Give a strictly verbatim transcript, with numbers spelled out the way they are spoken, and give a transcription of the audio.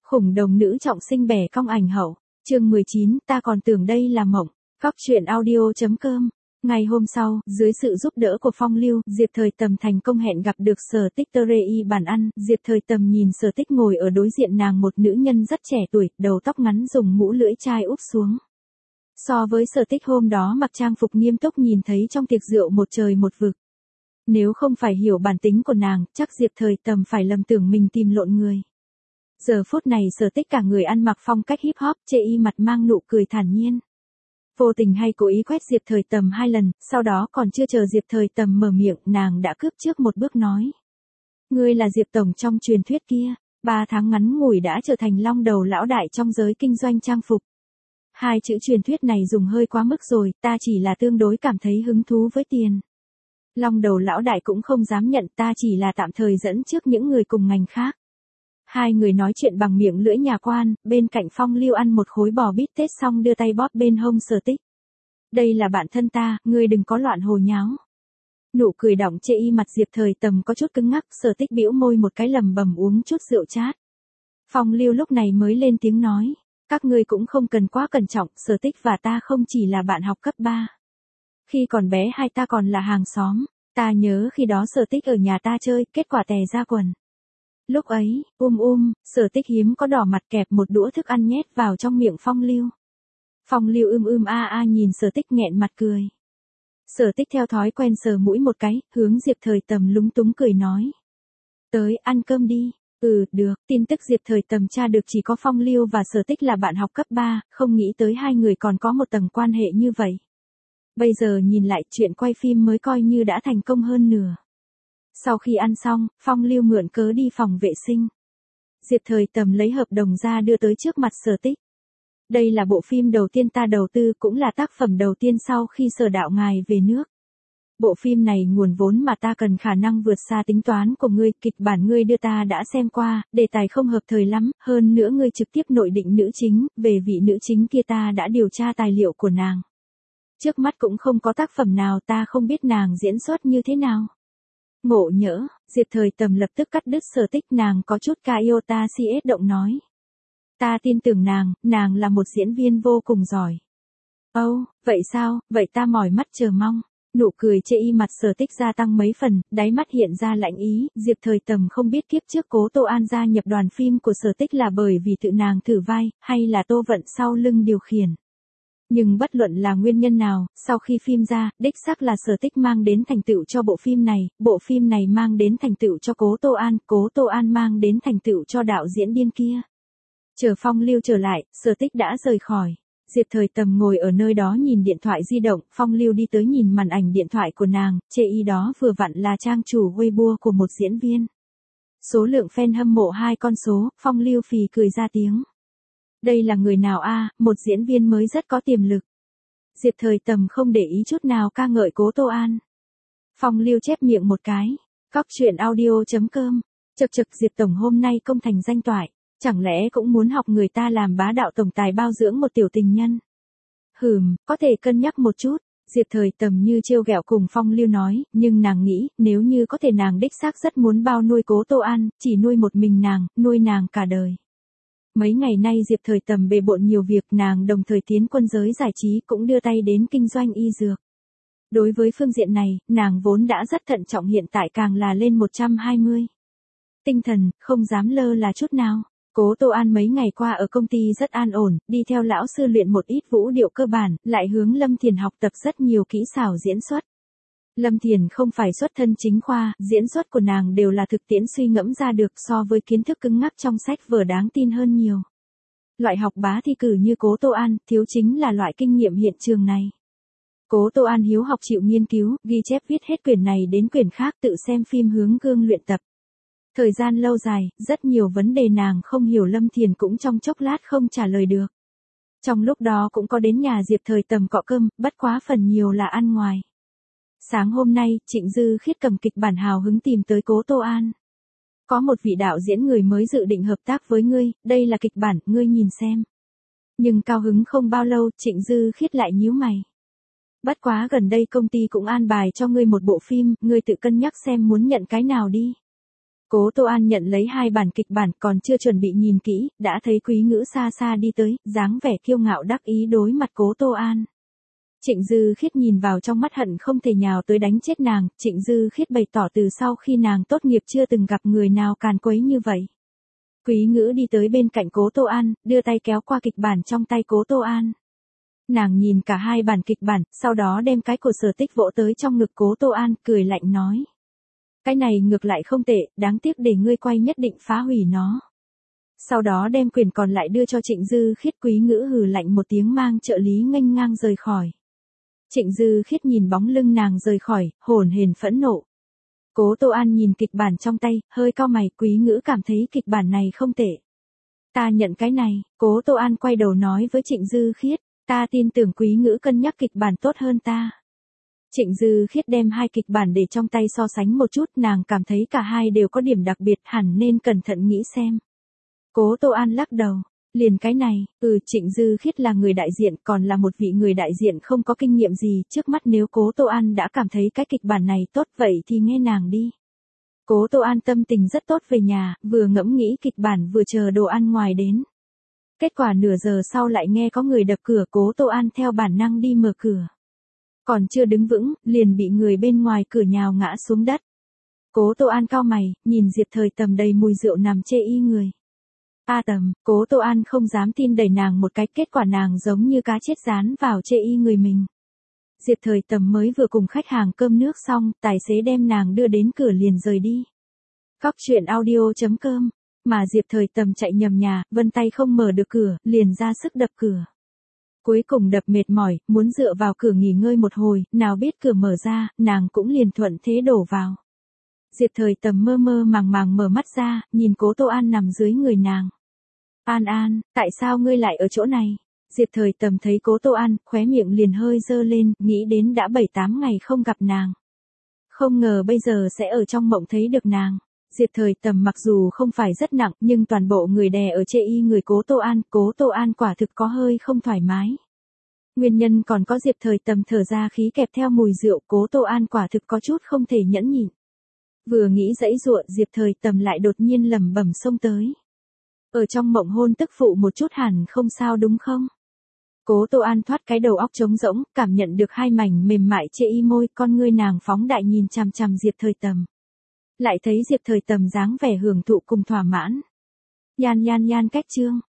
Khủng đồng nữ trọng sinh bẻ cong ảnh hậu. Chương mười chín, ta còn tưởng đây là mộng. Cóc truyện audio chấm com. Ngày hôm sau, dưới sự giúp đỡ của Phong Lưu, Diệp Thời Tầm thành công hẹn gặp được Sở Tích Tơ Rê Y bàn ăn. Diệp Thời Tầm nhìn Sở Tích ngồi ở đối diện nàng, một nữ nhân rất trẻ tuổi, đầu tóc ngắn dùng mũ lưỡi chai úp xuống. So với Sở Tích hôm đó mặc trang phục nghiêm túc nhìn thấy trong tiệc rượu một trời một vực. Nếu không phải hiểu bản tính của nàng, chắc Diệp Thời Tầm phải lầm tưởng mình tìm lộn người. Giờ phút này Sở Tích cả người ăn mặc phong cách hip hop, chê y mặt mang nụ cười thản nhiên. Vô tình hay cố ý quét Diệp Thời Tầm hai lần, sau đó còn chưa chờ Diệp Thời Tầm mở miệng, nàng đã cướp trước một bước nói. Ngươi là Diệp Tổng trong truyền thuyết kia, ba tháng ngắn ngủi đã trở thành long đầu lão đại trong giới kinh doanh trang phục. Hai chữ truyền thuyết này dùng hơi quá mức rồi, ta chỉ là tương đối cảm thấy hứng thú với tiền. Long đầu lão đại cũng không dám nhận, ta chỉ là tạm thời dẫn trước những người cùng ngành khác. Hai người nói chuyện bằng miệng lưỡi nhà quan, bên cạnh Phong Lưu ăn một khối bò bít tết xong đưa tay bóp bên hông Sở Tích. Đây là bạn thân ta, ngươi đừng có loạn hồ nháo. Nụ cười đọng chê y mặt Diệp Thời Tầm có chút cứng ngắc, Sở Tích bĩu môi một cái lầm bầm uống chút rượu chát. Phong Lưu lúc này mới lên tiếng nói, các ngươi cũng không cần quá cẩn trọng, Sở Tích và ta không chỉ là bạn học cấp ba. Khi còn bé hai ta còn là hàng xóm, ta nhớ khi đó Sở Tích ở nhà ta chơi, kết quả tè ra quần. Lúc ấy, um um, Sở Tích hiếm có đỏ mặt kẹp một đũa thức ăn nhét vào trong miệng Phong Lưu. Phong Lưu ưm ưm a a nhìn Sở Tích nghẹn mặt cười. Sở Tích theo thói quen sờ mũi một cái, hướng Diệp Thời Tầm lúng túng cười nói. Tới, ăn cơm đi. Ừ, được, tin tức Diệp Thời Tầm tra được chỉ có Phong Lưu và Sở Tích là bạn học cấp ba, không nghĩ tới hai người còn có một tầng quan hệ như vậy. Bây giờ nhìn lại chuyện quay phim mới coi như đã thành công hơn nửa. Sau khi ăn xong, Phong Lưu mượn cớ đi phòng vệ sinh. Diệp Thời Tầm lấy hợp đồng ra đưa tới trước mặt Sở Tích. Đây là bộ phim đầu tiên ta đầu tư, cũng là tác phẩm đầu tiên sau khi Sở đạo ngài về nước. Bộ phim này nguồn vốn mà ta cần khả năng vượt xa tính toán của ngươi, kịch bản ngươi đưa ta đã xem qua, đề tài không hợp thời lắm, hơn nữa ngươi trực tiếp nội định nữ chính, về vị nữ chính kia ta đã điều tra tài liệu của nàng. Trước mắt cũng không có tác phẩm nào, ta không biết nàng diễn xuất như thế nào. Ngộ nhỡ, Diệp Thời Tầm lập tức cắt đứt Sở Tích, nàng có chút ca iota si ết động nói. Ta tin tưởng nàng, nàng là một diễn viên vô cùng giỏi. Âu, oh, vậy sao, vậy ta mỏi mắt chờ mong. Nụ cười chê y mặt Sở Tích gia tăng mấy phần, đáy mắt hiện ra lạnh ý, Diệp Thời Tầm không biết kiếp trước Cố Tô An gia nhập đoàn phim của Sở Tích là bởi vì tự nàng thử vai, hay là Tô Vận sau lưng điều khiển. Nhưng bất luận là nguyên nhân nào, sau khi phim ra, đích xác là Sở Tích mang đến thành tựu cho bộ phim này, bộ phim này mang đến thành tựu cho Cố Tô An, Cố Tô An mang đến thành tựu cho đạo diễn điên kia. Chờ Phong Lưu trở lại, Sở Tích đã rời khỏi. Diệp Thời Tầm ngồi ở nơi đó nhìn điện thoại di động, Phong Lưu đi tới nhìn màn ảnh điện thoại của nàng, chê y đó vừa vặn là trang chủ Weibo của một diễn viên. Số lượng fan hâm mộ hai con số, Phong Lưu phì cười ra tiếng. Đây là người nào a? À, một diễn viên mới rất có tiềm lực. Diệp Thời Tầm không để ý chút nào ca ngợi Cố Tô An. Phong Lưu chép miệng một cái. Cóc truyện audio chấm com. Chật chật, Diệp Tổng hôm nay công thành danh toại. Chẳng lẽ cũng muốn học người ta làm bá đạo tổng tài bao dưỡng một tiểu tình nhân? Hừm, có thể cân nhắc một chút. Diệp Thời Tầm như trêu ghẹo cùng Phong Lưu nói, nhưng nàng nghĩ, nếu như có thể nàng đích xác rất muốn bao nuôi Cố Tô An, chỉ nuôi một mình nàng, nuôi nàng cả đời. Mấy ngày nay Diệp Thời Tầm bề bộn nhiều việc, nàng đồng thời tiến quân giới giải trí cũng đưa tay đến kinh doanh y dược. Đối với phương diện này, nàng vốn đã rất thận trọng, hiện tại càng là lên một trăm hai mươi. Tinh thần, không dám lơ là chút nào. Cố Tô An mấy ngày qua ở công ty rất an ổn, đi theo lão sư luyện một ít vũ điệu cơ bản, lại hướng Lâm Thiền học tập rất nhiều kỹ xảo diễn xuất. Lâm Thiền không phải xuất thân chính khoa, diễn xuất của nàng đều là thực tiễn suy ngẫm ra được, so với kiến thức cứng ngắc trong sách vở đáng tin hơn nhiều. Loại học bá thi cử như Cố Tô An, thiếu chính là loại kinh nghiệm hiện trường này. Cố Tô An hiếu học chịu nghiên cứu, ghi chép viết hết quyển này đến quyển khác, tự xem phim hướng gương luyện tập. Thời gian lâu dài, rất nhiều vấn đề nàng không hiểu Lâm Thiền cũng trong chốc lát không trả lời được. Trong lúc đó cũng có đến nhà Diệp Thời Tầm cọ cơm, bất quá phần nhiều là ăn ngoài. Sáng hôm nay, Trịnh Dư Khiết cầm kịch bản hào hứng tìm tới Cố Tô An. Có một vị đạo diễn người mới dự định hợp tác với ngươi, đây là kịch bản, ngươi nhìn xem. Nhưng cao hứng không bao lâu, Trịnh Dư Khiết lại nhíu mày. Bất quá gần đây công ty cũng an bài cho ngươi một bộ phim, ngươi tự cân nhắc xem muốn nhận cái nào đi. Cố Tô An nhận lấy hai bản kịch bản còn chưa chuẩn bị nhìn kỹ, đã thấy Quý Ngữ xa xa đi tới, dáng vẻ kiêu ngạo đắc ý đối mặt Cố Tô An. Trịnh Dư Khiết nhìn vào trong mắt hận không thể nhào tới đánh chết nàng, Trịnh Dư Khiết bày tỏ từ sau khi nàng tốt nghiệp chưa từng gặp người nào càn quấy như vậy. Quý Ngữ đi tới bên cạnh Cố Tô An, đưa tay kéo qua kịch bản trong tay Cố Tô An. Nàng nhìn cả hai bản kịch bản, sau đó đem cái của Sở Tích vỗ tới trong ngực Cố Tô An, cười lạnh nói. Cái này ngược lại không tệ, đáng tiếc để ngươi quay nhất định phá hủy nó. Sau đó đem quyền còn lại đưa cho Trịnh Dư Khiết. Quý Ngữ hừ lạnh một tiếng mang trợ lý nghênh ngang rời khỏi. Trịnh Dư Khiết nhìn bóng lưng nàng rời khỏi, hồn hển phẫn nộ. Cố Tô An nhìn kịch bản trong tay, hơi cau mày. Quý Ngữ cảm thấy kịch bản này không tệ. Ta nhận cái này. Cố Tô An quay đầu nói với Trịnh Dư Khiết, ta tin tưởng Quý Ngữ cân nhắc kịch bản tốt hơn ta. Trịnh Dư Khiết đem hai kịch bản để trong tay so sánh một chút, nàng cảm thấy cả hai đều có điểm đặc biệt, hẳn nên cẩn thận nghĩ xem. Cố Tô An lắc đầu, liền cái này, ừ Trịnh Dư Khiết là người đại diện, còn là một vị người đại diện không có kinh nghiệm gì, trước mắt nếu Cố Tô An đã cảm thấy cái kịch bản này tốt vậy thì nghe nàng đi. Cố Tô An tâm tình rất tốt về nhà, vừa ngẫm nghĩ kịch bản vừa chờ đồ ăn ngoài đến. Kết quả nửa giờ sau lại nghe có người đập cửa, Cố Tô An theo bản năng đi mở cửa. Còn chưa đứng vững, liền bị người bên ngoài cửa nhào ngã xuống đất. Cố Tô An cau mày, nhìn Diệp Thời Tầm đầy mùi rượu nằm chê y người. A Tầm, Cố Tô An không dám tin đẩy nàng một cái, kết quả nàng giống như cá chết dán vào chê y người mình. Diệp Thời Tầm mới vừa cùng khách hàng cơm nước xong, tài xế đem nàng đưa đến cửa liền rời đi. Góc truyện audio chấm com, mà Diệp Thời Tầm chạy nhầm nhà, vân tay không mở được cửa, liền ra sức đập cửa. Cuối cùng đập mệt mỏi, muốn dựa vào cửa nghỉ ngơi một hồi, nào biết cửa mở ra, nàng cũng liền thuận thế đổ vào. Diệp Thời Tầm mơ mơ màng màng mở mắt ra, nhìn Cố Tô An nằm dưới người nàng. An An, tại sao ngươi lại ở chỗ này? Diệp Thời Tầm thấy Cố Tô An, khóe miệng liền hơi dơ lên, nghĩ đến đã bảy tám ngày không gặp nàng. Không ngờ bây giờ sẽ ở trong mộng thấy được nàng. Diệp Thời Tầm mặc dù không phải rất nặng, nhưng toàn bộ người đè ở chê y người Cố Tô An, Cố Tô An quả thực có hơi không thoải mái. Nguyên nhân còn có Diệp Thời Tầm thở ra khí kẹp theo mùi rượu, Cố Tô An quả thực có chút không thể nhẫn nhịn. Vừa nghĩ dãy dụa, Diệp Thời Tầm lại đột nhiên lẩm bẩm xông tới. Ở trong mộng hôn tức phụ một chút hẳn không sao đúng không? Cố Tô An thoát cái đầu óc trống rỗng, cảm nhận được hai mảnh mềm mại chê y môi, con ngươi nàng phóng đại nhìn chằm chằm Diệp Thời Tầm. Lại thấy Diệp Thời Tầm dáng vẻ hưởng thụ cùng thỏa mãn. Nhan nhan nhan cách chương.